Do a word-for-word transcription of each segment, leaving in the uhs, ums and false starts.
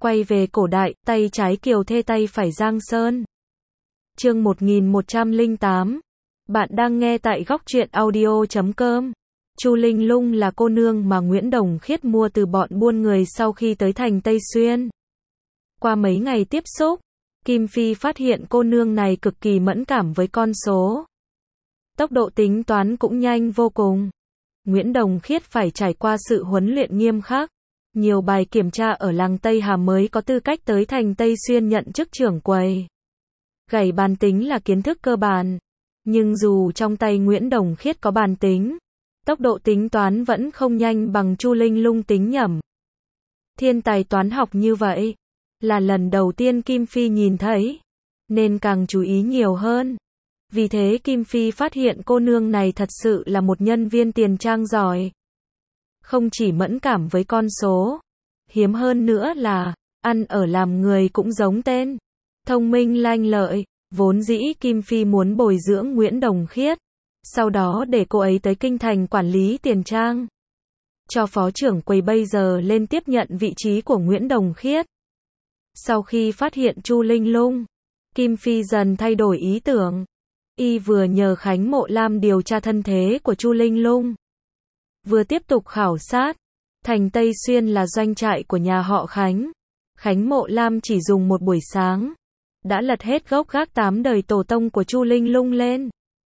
Quay về cổ đại, tay trái Kiều Thê tay phải Giang Sơn. Chương một nghìn một trăm lẻ tám. Bạn đang nghe tại góc truyện audio chấm com. Chu Linh Lung là cô nương mà Nguyễn Đồng Khiết mua từ bọn buôn người sau khi tới thành Tây Xuyên. Qua mấy ngày tiếp xúc, Kim Phi phát hiện cô nương này cực kỳ mẫn cảm với con số. Tốc độ tính toán cũng nhanh vô cùng. Nguyễn Đồng Khiết phải trải qua sự huấn luyện nghiêm khắc. Nhiều bài kiểm tra ở làng Tây Hà mới có tư cách tới thành Tây Xuyên nhận chức trưởng quầy. Gảy bàn tính là kiến thức cơ bản. Nhưng dù trong tay Nguyễn Đồng Khiết có bàn tính, tốc độ tính toán vẫn không nhanh bằng Chu Linh Lung tính nhẩm. Thiên tài toán học như vậy, là lần đầu tiên Kim Phi nhìn thấy, nên càng chú ý nhiều hơn. Vì thế Kim Phi phát hiện cô nương này thật sự là một nhân viên tiền trang giỏi. Không chỉ mẫn cảm với con số, hiếm hơn nữa là, ăn ở làm người cũng giống tên. Thông minh lanh lợi, vốn dĩ Kim Phi muốn bồi dưỡng Nguyễn Đồng Khiết, sau đó để cô ấy tới kinh thành quản lý tiền trang. Cho phó trưởng quầy bây giờ lên tiếp nhận vị trí của Nguyễn Đồng Khiết. Sau khi phát hiện Chu Linh Lung, Kim Phi dần thay đổi ý tưởng. Y vừa nhờ Khánh Mộ Lam điều tra thân thế của Chu Linh Lung, vừa tiếp tục khảo sát. Thành Tây Xuyên là doanh trại của nhà họ Khánh. Khánh Mộ Lam chỉ dùng một buổi sáng, đã lật hết gốc gác tám đời tổ tông của Chu Linh Lung lên.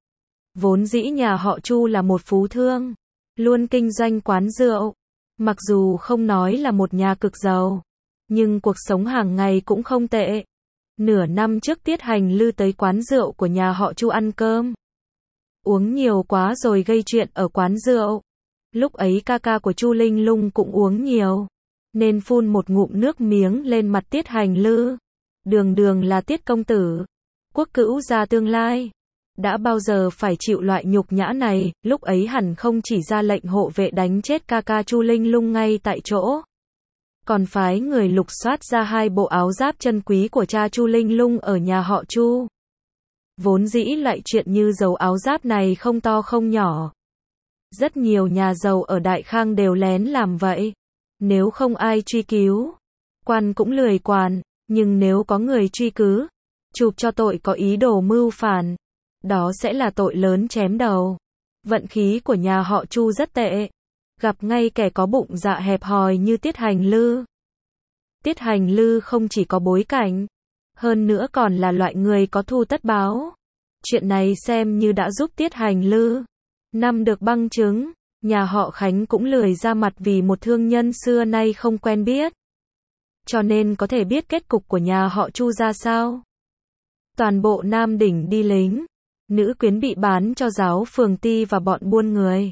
Vốn dĩ nhà họ Chu là một phú thương, luôn kinh doanh quán rượu. Mặc dù không nói là một nhà cực giàu, nhưng cuộc sống hàng ngày cũng không tệ. Nửa năm trước Tiết Hành Lư tới quán rượu của nhà họ Chu ăn cơm. Uống nhiều quá rồi gây chuyện ở quán rượu. Lúc ấy ca ca của Chu Linh Lung cũng uống nhiều, nên phun một ngụm nước miếng lên mặt Tiết Hành Lư. Đường đường là Tiết công tử, quốc cữu gia tương lai, đã bao giờ phải chịu loại nhục nhã này. Lúc ấy hẳn không chỉ ra lệnh hộ vệ đánh chết ca ca Chu Linh Lung ngay tại chỗ, còn phái người lục soát ra hai bộ áo giáp chân quý của cha Chu Linh Lung ở nhà họ Chu. Vốn dĩ loại chuyện như dầu áo giáp này không to không nhỏ. Rất nhiều nhà giàu ở Đại Khang đều lén làm vậy. Nếu không ai truy cứu, quan cũng lười quản. Nhưng nếu có người truy cứ, chụp cho tội có ý đồ mưu phản, đó sẽ là tội lớn chém đầu. Vận khí của nhà họ Chu rất tệ, gặp ngay kẻ có bụng dạ hẹp hòi như Tiết Hành Lư. Tiết Hành Lư không chỉ có bối cảnh, hơn nữa còn là loại người có thù tất báo. Chuyện này xem như đã giúp Tiết Hành Lư năm được băng chứng. Nhà họ Khánh cũng lười ra mặt vì một thương nhân xưa nay không quen biết, cho nên có thể biết kết cục của nhà họ Chu ra sao. Toàn bộ Nam Đỉnh đi lính, nữ quyến bị bán cho giáo phường Ti và bọn buôn người.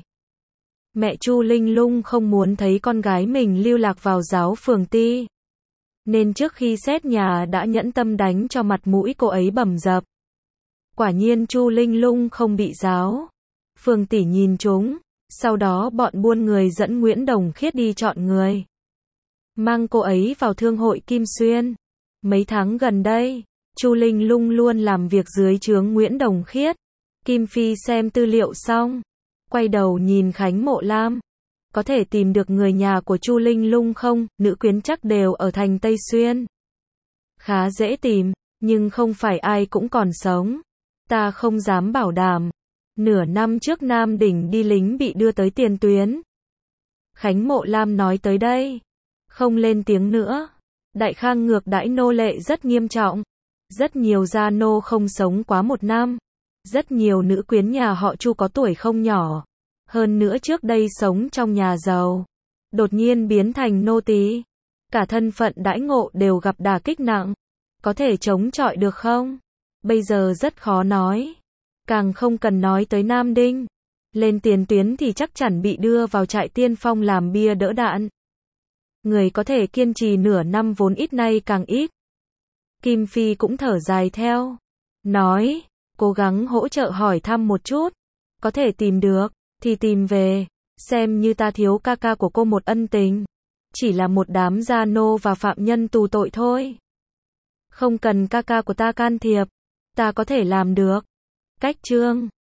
Mẹ Chu Linh Lung không muốn thấy con gái mình lưu lạc vào giáo phường Ti, nên trước khi xét nhà đã nhẫn tâm đánh cho mặt mũi cô ấy bầm dập. Quả nhiên Chu Linh Lung không bị giáo phường Tỷ nhìn trúng. Sau đó bọn buôn người dẫn Nguyễn Đồng Khiết đi chọn người, mang cô ấy vào thương hội Kim Xuyên. Mấy tháng gần đây, Chu Linh Lung luôn làm việc dưới trướng Nguyễn Đồng Khiết. Kim Phi xem tư liệu xong, quay đầu nhìn Khánh Mộ Lam. Có thể tìm được người nhà của Chu Linh Lung không? Nữ quyến chắc đều ở thành Tây Xuyên. Khá dễ tìm, nhưng không phải ai cũng còn sống. Ta không dám bảo đảm. Nửa năm trước Nam Đỉnh đi lính bị đưa tới tiền tuyến. Khánh Mộ Lam nói tới đây, không lên tiếng nữa. Đại Khang ngược đãi nô lệ rất nghiêm trọng. Rất nhiều gia nô không sống quá một năm. Rất nhiều nữ quyến nhà họ Chu có tuổi không nhỏ. Hơn nữa trước đây sống trong nhà giàu, đột nhiên biến thành nô tỳ. Cả thân phận đãi ngộ đều gặp đả kích nặng. Có thể chống chọi được không? Bây giờ rất khó nói. Càng không cần nói tới Nam Đinh. Lên tiền tuyến thì chắc chắn bị đưa vào trại tiên phong làm bia đỡ đạn. Người có thể kiên trì nửa năm vốn ít nay càng ít. Kim Phi cũng thở dài theo, nói, cố gắng hỗ trợ hỏi thăm một chút. Có thể tìm được, thì tìm về. Xem như ta thiếu ca ca của cô một ân tình. Chỉ là một đám gia nô và phạm nhân tù tội thôi. Không cần ca ca của ta can thiệp. Ta có thể làm được. Cách chương